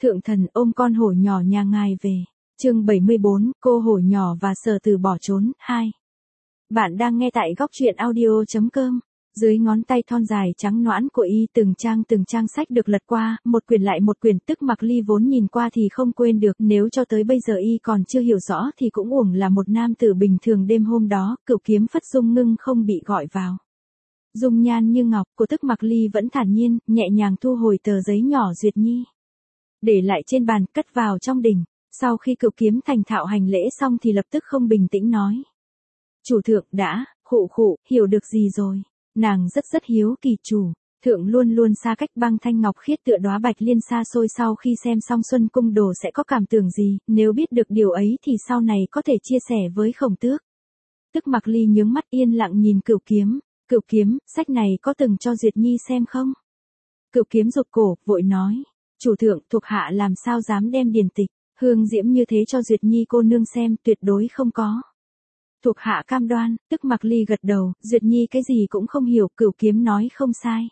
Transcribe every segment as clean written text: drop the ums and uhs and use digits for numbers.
Thượng thần ôm con hổ nhỏ nhà ngài về. Chương 74, cô hổ nhỏ và Sở Từ bỏ trốn, 2. Bạn đang nghe tại góc truyện audio.com. Dưới ngón tay thon dài trắng nõn của y từng trang sách được lật qua, một quyển lại một quyển, tức Mặc Ly vốn nhìn qua thì không quên được, nếu cho tới bây giờ y còn chưa hiểu rõ thì cũng uổng là một nam tử bình thường. Đêm hôm đó, Cửu Kiếm Phất Dung Ngưng không bị gọi vào. Dung nhan như ngọc của tức Mặc Ly vẫn thản nhiên, nhẹ nhàng thu hồi tờ giấy nhỏ duyệt nhi. Để lại trên bàn, cất vào trong đình. Sau khi Cửu Kiếm thành thạo hành lễ xong thì lập tức không bình tĩnh nói. Chủ thượng đã, khụ, hiểu được gì rồi. Nàng rất hiếu kỳ chủ. Thượng luôn xa cách. Băng thanh ngọc khiết tựa đóa bạch liên xa xôi, sau khi xem xong Xuân Cung Đồ sẽ có cảm tưởng gì, nếu biết được điều ấy thì sau này có thể chia sẻ với Khổng Tước. Tức Mặc Ly nhướng mắt yên lặng nhìn Cửu Kiếm. Cửu Kiếm, sách này có từng cho Duyệt Nhi xem không? Cửu Kiếm rụt cổ, vội nói. Chủ thượng, thuộc hạ làm sao dám đem điển tịch, hương diễm như thế cho Duyệt Nhi cô nương xem, tuyệt đối không có. Thuộc hạ cam đoan. Tức Mặc Ly gật đầu, Duyệt Nhi cái gì cũng không hiểu. Cửu Kiếm nói không sai.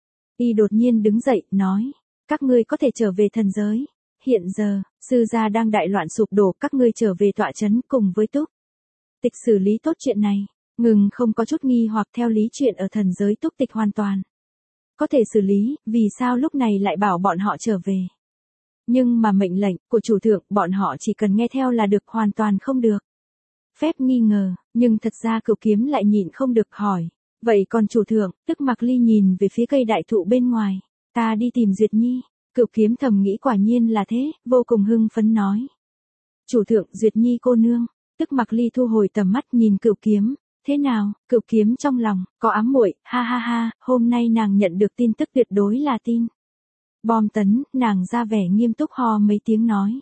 Y đột nhiên đứng dậy, nói. Các ngươi có thể trở về thần giới. Hiện giờ, sư gia đang đại loạn sụp đổ, các ngươi trở về tọa trấn cùng với Túc Tịch xử lý tốt chuyện này. Ngừng không có chút nghi hoặc, theo lý chuyện ở thần giới Túc Tịch hoàn toàn có thể xử lý, vì sao lúc này lại bảo bọn họ trở về. Nhưng mà mệnh lệnh của chủ thượng, bọn họ chỉ cần nghe theo là được, hoàn toàn không được phép nghi ngờ. Nhưng thật ra Cửu Kiếm lại nhịn không được hỏi. Vậy còn chủ thượng? Tức Mặc Ly nhìn về phía cây đại thụ bên ngoài. Ta đi tìm Duyệt Nhi. Cửu Kiếm thầm nghĩ quả nhiên là thế, vô cùng hưng phấn nói. Chủ thượng, Duyệt Nhi cô nương. Tức Mặc Ly thu hồi tầm mắt nhìn Cửu Kiếm. Thế nào? Cửu Kiếm trong lòng có ám muội, ha, hôm nay nàng nhận được tin tức tuyệt đối là tin bom tấn. Nàng ra vẻ nghiêm túc ho mấy tiếng nói.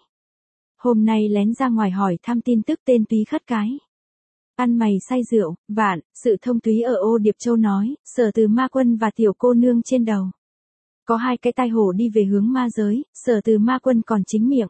Hôm nay lén ra ngoài hỏi thăm tin tức tên túy khất cái. Ăn mày say rượu, vạn, sự thông túy ở Ô Điệp Châu nói, Sở Từ ma quân và tiểu cô nương trên đầu. Có 2 cái tai hổ đi về hướng ma giới, Sở Từ ma quân còn chính miệng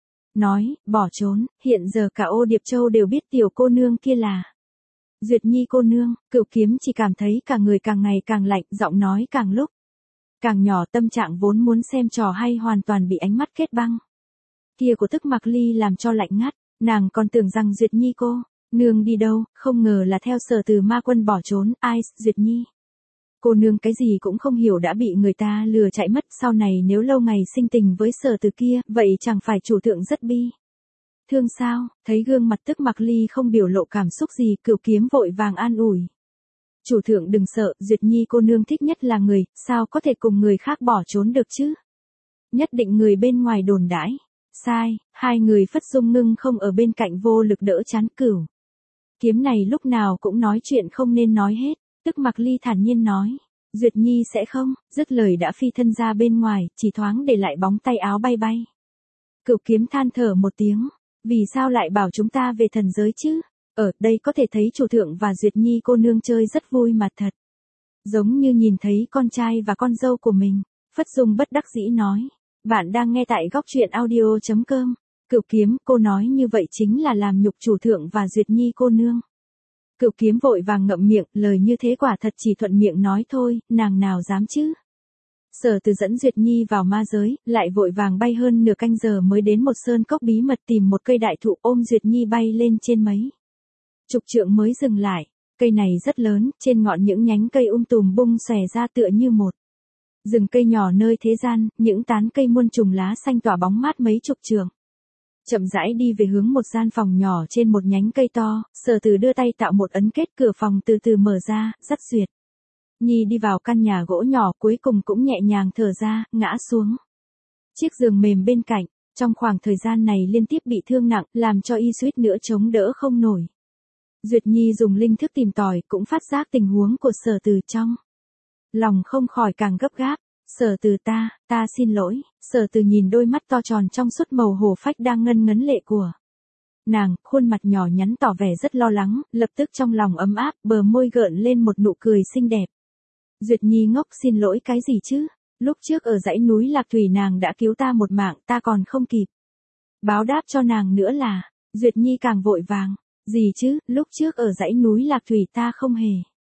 nói, bỏ trốn. Hiện giờ cả Ô Điệp Châu đều biết tiểu cô nương kia là Duyệt Nhi cô nương. Cửu Kiếm chỉ cảm thấy cả người càng ngày càng lạnh, giọng nói càng lúc càng nhỏ, tâm trạng vốn muốn xem trò hay hoàn toàn bị ánh mắt kết băng kia của Tức Mặc Ly làm cho lạnh ngắt. Nàng còn tưởng rằng Duyệt Nhi cô nương đi đâu, không ngờ là theo Sở Từ ma quân bỏ trốn. Ai, Duyệt Nhi cô nương cái gì cũng không hiểu đã bị người ta lừa chạy mất. Sau này nếu lâu ngày sinh tình với Sở Từ kia, vậy chẳng phải chủ thượng rất bi thương sao? Thấy gương mặt Tức Mặc Ly không biểu lộ cảm xúc gì, Cửu Kiếm vội vàng an ủi. Chủ thượng đừng sợ, Duyệt Nhi cô nương thích nhất là người, sao có thể cùng người khác bỏ trốn được chứ? Nhất định người bên ngoài đồn đãi. Sai, 2 người Phất Dung Ngưng không ở bên cạnh vô lực đỡ chán Cửu Kiếm này lúc nào cũng nói chuyện không nên nói hết. Tức Mặc Ly thản nhiên nói. Duyệt Nhi sẽ không, dứt lời đã phi thân ra bên ngoài, chỉ thoáng để lại bóng tay áo bay. Cửu Kiếm than thở một tiếng. Vì sao lại bảo chúng ta về thần giới chứ? Ở đây có thể thấy chủ thượng và Duyệt Nhi cô nương chơi rất vui mà thật. Giống như nhìn thấy con trai và con dâu của mình. Phất Dung bất đắc dĩ nói. Bạn đang nghe tại góc truyện audio.com. Cửu Kiếm, cô nói như vậy chính là làm nhục chủ thượng và Duyệt Nhi cô nương. Cửu Kiếm vội vàng ngậm miệng, lời như thế quả thật chỉ thuận miệng nói thôi, nàng nào dám chứ. Sở Từ dẫn Duyệt Nhi vào ma giới, lại vội vàng bay hơn nửa canh giờ mới đến một sơn cốc bí mật, tìm một cây đại thụ, ôm Duyệt Nhi bay lên trên mấy chục trượng mới dừng lại. Cây này rất lớn, trên ngọn những nhánh cây tùm bung xòe ra tựa như một rừng cây nhỏ nơi thế gian, những tán cây muôn trùng lá xanh tỏa bóng mát mấy chục trượng. Chậm rãi đi về hướng một gian phòng nhỏ trên một nhánh cây to, Sở Từ đưa tay tạo một ấn kết, cửa phòng từ từ mở ra, dắt Duyệt Nhi đi vào căn nhà gỗ nhỏ, cuối cùng cũng nhẹ nhàng thở ra, ngã xuống chiếc giường mềm bên cạnh. Trong khoảng thời gian này liên tiếp bị thương nặng, làm cho y suýt nữa chống đỡ không nổi. Duyệt Nhi dùng linh thức tìm tòi, cũng phát giác tình huống của Sở Từ, trong lòng không khỏi càng gấp gáp. Sở Từ, ta xin lỗi. Sở Từ nhìn đôi mắt to tròn trong suốt màu hổ phách đang ngân ngấn lệ của nàng, khuôn mặt nhỏ nhắn tỏ vẻ rất lo lắng, lập tức trong lòng ấm áp, bờ môi gợn lên một nụ cười xinh đẹp. Duyệt Nhi ngốc, xin lỗi cái gì chứ? Lúc trước ở dãy núi Lạc Thủy nàng đã cứu ta một mạng, ta còn không kịp báo đáp cho nàng nữa là. Duyệt Nhi càng vội vàng. Gì chứ, lúc trước ở dãy núi Lạc Thủy ta không hề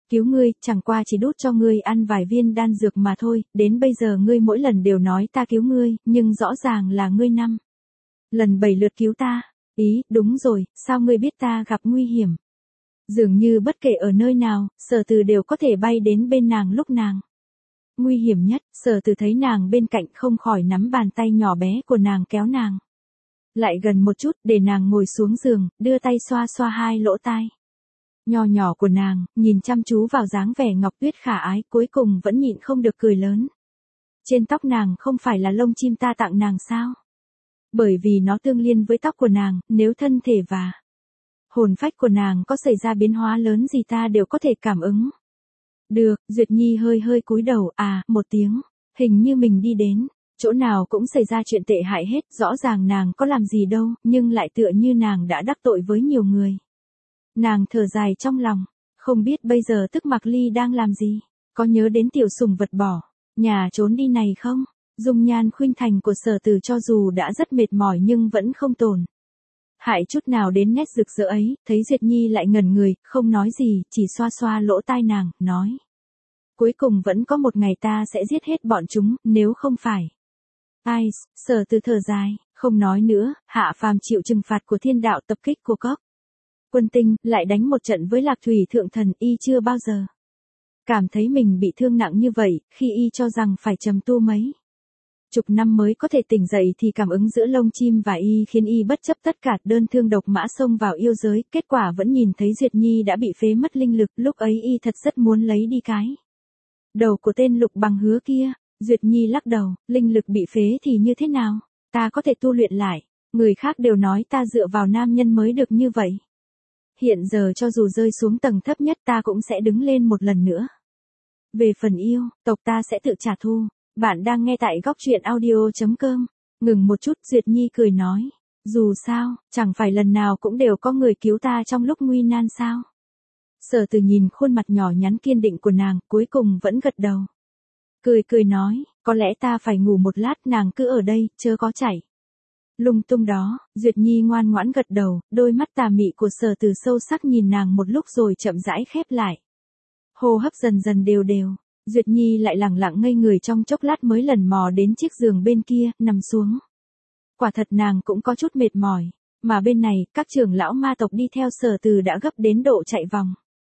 Cứu ngươi, chẳng qua chỉ đút cho ngươi ăn vài viên đan dược mà thôi, đến bây giờ ngươi mỗi lần đều nói ta cứu ngươi, nhưng rõ ràng là ngươi 5 lần 7 lượt cứu ta. Ý, đúng rồi, sao ngươi biết ta gặp nguy hiểm? Dường như bất kể ở nơi nào, Sở Từ đều có thể bay đến bên nàng lúc nàng nguy hiểm nhất. Sở Từ thấy nàng bên cạnh không khỏi nắm bàn tay nhỏ bé của nàng kéo nàng lại gần một chút để nàng ngồi xuống giường, đưa tay xoa xoa hai lỗ tai nho nhỏ của nàng, nhìn chăm chú vào dáng vẻ ngọc tuyết khả ái, cuối cùng vẫn nhịn không được cười lớn. Trên tóc nàng không phải là lông chim ta tặng nàng sao? Bởi vì nó tương liên với tóc của nàng, nếu thân thể và hồn phách của nàng có xảy ra biến hóa lớn gì ta đều có thể cảm ứng. Được, Duyệt Nhi hơi hơi cúi đầu, một tiếng, hình như mình đi đến chỗ nào cũng xảy ra chuyện tệ hại hết, rõ ràng nàng có làm gì đâu, nhưng lại tựa như nàng đã đắc tội với nhiều người. Nàng thở dài trong lòng, không biết bây giờ tức Mạc Ly đang làm gì, có nhớ đến tiểu sủng vật bỏ nhà trốn đi này không? Dung nhan khuynh thành của Sở Từ cho dù đã rất mệt mỏi nhưng vẫn không tổn hại chút nào đến nét rực rỡ ấy, thấy Duyệt Nhi lại ngẩn người, không nói gì, chỉ xoa xoa lỗ tai nàng, nói. Cuối cùng vẫn có một ngày ta sẽ giết hết bọn chúng, nếu không phải. Ai, Sở Từ thở dài, không nói nữa, hạ phàm chịu trừng phạt của thiên đạo, tập kích của Cốc Quân Tinh, lại đánh một trận với Lạc Thủy Thượng Thần, y chưa bao giờ cảm thấy mình bị thương nặng như vậy, khi y cho rằng phải trầm tu mấy chục năm mới có thể tỉnh dậy thì cảm ứng giữa lông chim và y khiến y bất chấp tất cả, đơn thương độc mã xông vào yêu giới, kết quả vẫn nhìn thấy Duyệt Nhi đã bị phế mất linh lực, lúc ấy y thật rất muốn lấy đi cái đầu của tên Lục Bằng Hứa kia. Duyệt Nhi lắc đầu, linh lực bị phế thì như thế nào? Ta có thể tu luyện lại, người khác đều nói ta dựa vào nam nhân mới được như vậy. Hiện giờ cho dù rơi xuống tầng thấp nhất ta cũng sẽ đứng lên một lần nữa. Về phần yêu, tộc ta sẽ tự trả thù. Bạn đang nghe tại góc truyện audio.com. Ngừng một chút, Duyệt Nhi cười nói. Dù sao, chẳng phải lần nào cũng đều có người cứu ta trong lúc nguy nan sao? Sở Từ nhìn khuôn mặt nhỏ nhắn kiên định của nàng, cuối cùng vẫn gật đầu. Cười nói, có lẽ ta phải ngủ một lát, nàng cứ ở đây, chớ có chạy lung tung đó. Duyệt Nhi ngoan ngoãn gật đầu, đôi mắt tà mị của Sở Từ sâu sắc nhìn nàng một lúc rồi chậm rãi khép lại. Hô hấp dần dần đều đều. Duyệt Nhi lại lẳng lặng ngây người trong chốc lát mới lần mò đến chiếc giường bên kia, nằm xuống. Quả thật nàng cũng có chút mệt mỏi, mà bên này, các trưởng lão ma tộc đi theo Sở Từ đã gấp đến độ chạy vòng.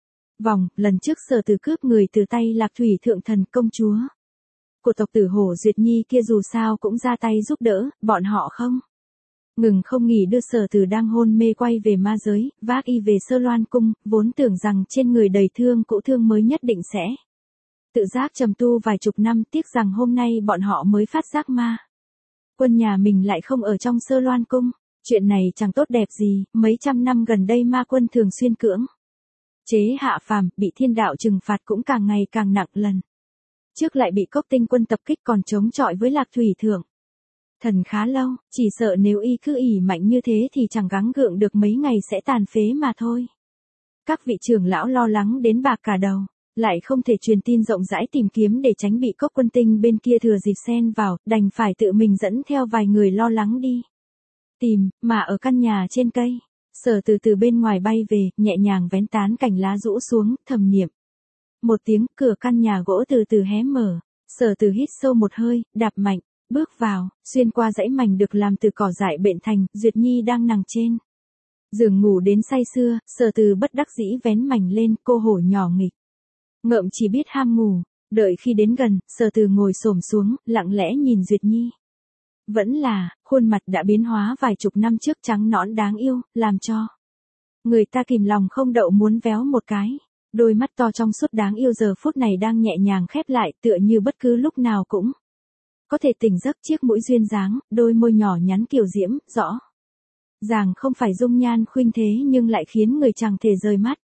Lần trước Sở Từ cướp người từ tay Lạc Thủy Thượng Thần, công chúa của tộc Tử Hổ Duyệt Nhi kia dù sao cũng ra tay giúp đỡ, bọn họ không ngừng không nghỉ đưa Sở Từ đang hôn mê quay về ma giới, vác y về Sơ Loan cung, vốn tưởng rằng trên người đầy thương cũ thương mới nhất định sẽ tự giác trầm tu vài chục năm, tiếc rằng hôm nay bọn họ mới phát giác ma quân nhà mình lại không ở trong Sơ Loan cung. Chuyện này chẳng tốt đẹp gì, mấy trăm năm gần đây ma quân thường xuyên cưỡng chế hạ phàm, bị thiên đạo trừng phạt cũng càng ngày càng nặng, lần trước lại bị Cốc Tinh quân tập kích còn chống chọi với Lạc Thủy Thượng Thần khá lâu, chỉ sợ nếu y cứ ỉ mạnh như thế thì chẳng gắng gượng được mấy ngày sẽ tàn phế mà thôi. Các vị trưởng lão lo lắng đến bạc cả đầu, lại không thể truyền tin rộng rãi tìm kiếm để tránh bị Cốc Quân Tinh bên kia thừa dịp xen vào, đành phải tự mình dẫn theo vài người lo lắng đi tìm, mà ở căn nhà trên cây, Sở từ bên ngoài bay về, nhẹ nhàng vén tán cành lá rũ xuống, thầm niệm một tiếng, cửa căn nhà gỗ từ từ hé mở. Sở Từ hít sâu một hơi, đạp mạnh, bước vào, xuyên qua dãy mảnh được làm từ cỏ dại bện thành. Duyệt Nhi đang nằm trên giường ngủ đến say sưa, Sở Từ bất đắc dĩ vén mảnh lên, cô hổ nhỏ nghịch ngợm chỉ biết ham ngủ. Đợi khi đến gần, Sở Từ ngồi xổm xuống, lặng lẽ nhìn Duyệt Nhi. Vẫn là, khuôn mặt đã biến hóa vài chục năm trước, trắng nõn đáng yêu, làm cho người ta kìm lòng không đậu muốn véo một cái. Đôi mắt to trong suốt đáng yêu giờ phút này đang nhẹ nhàng khép lại, tựa như bất cứ lúc nào cũng có thể tỉnh giấc. Chiếc mũi duyên dáng, đôi môi nhỏ nhắn kiều diễm, rõ ràng không phải dung nhan khuynh thế nhưng lại khiến người chẳng thể rời mắt.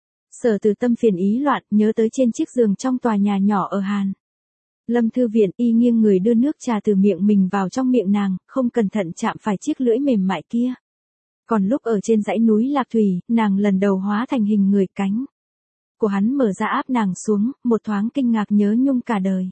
Sở Từ tâm phiền ý loạn, nhớ tới trên chiếc giường trong tòa nhà nhỏ ở Hàn Lâm thư viện, y nghiêng người đưa nước trà từ miệng mình vào trong miệng nàng, không cẩn thận chạm phải chiếc lưỡi mềm mại kia. Còn lúc ở trên dãy núi Lạc Thủy, nàng lần đầu hóa thành hình người, cánh của hắn mở ra áp nàng xuống, một thoáng kinh ngạc nhớ nhung cả đời.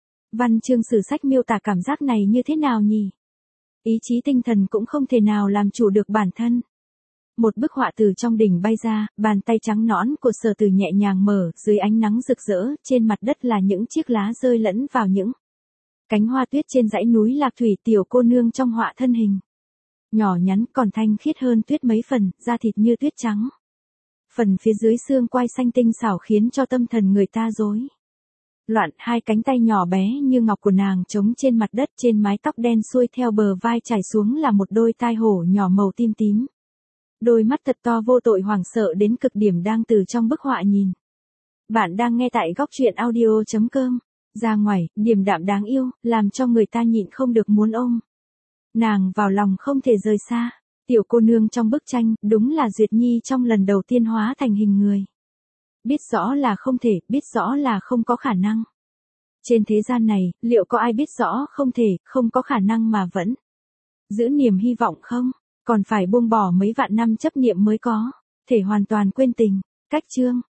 Văn chương sử sách miêu tả cảm giác này như thế nào nhỉ? Ý chí tinh thần cũng không thể nào làm chủ được bản thân. một bức họa từ trong đỉnh bay ra, bàn tay trắng nõn của Sở Từ nhẹ nhàng mở, dưới ánh nắng rực rỡ, trên mặt đất là những chiếc lá rơi lẫn vào những cánh hoa tuyết trên dãy núi Lạc Thủy. Tiểu cô nương trong họa thân hình nhỏ nhắn, còn thanh khiết hơn tuyết mấy phần, da thịt như tuyết trắng. Phần phía dưới xương quai xanh tinh xảo khiến cho tâm thần người ta rối loạn. Hai cánh tay nhỏ bé như ngọc của nàng trống trên mặt đất, trên mái tóc đen xuôi theo bờ vai trải xuống là một đôi tai hổ nhỏ màu tím tím. Đôi mắt thật to vô tội hoảng sợ đến cực điểm đang từ trong bức họa nhìn. Bạn đang nghe tại góc truyện audio.com. Ra ngoài, điềm đạm đáng yêu, làm cho người ta nhịn không được muốn ôm nàng vào lòng không thể rời xa. Tiểu cô nương trong bức tranh, đúng là Duyệt Nhi trong lần đầu tiên hóa thành hình người. Biết rõ là không thể, biết rõ là không có khả năng. Trên thế gian này, liệu có ai biết rõ không thể, không có khả năng mà vẫn giữ niềm hy vọng không? Còn phải buông bỏ mấy vạn năm chấp niệm mới có thể hoàn toàn quên tình. Cách chương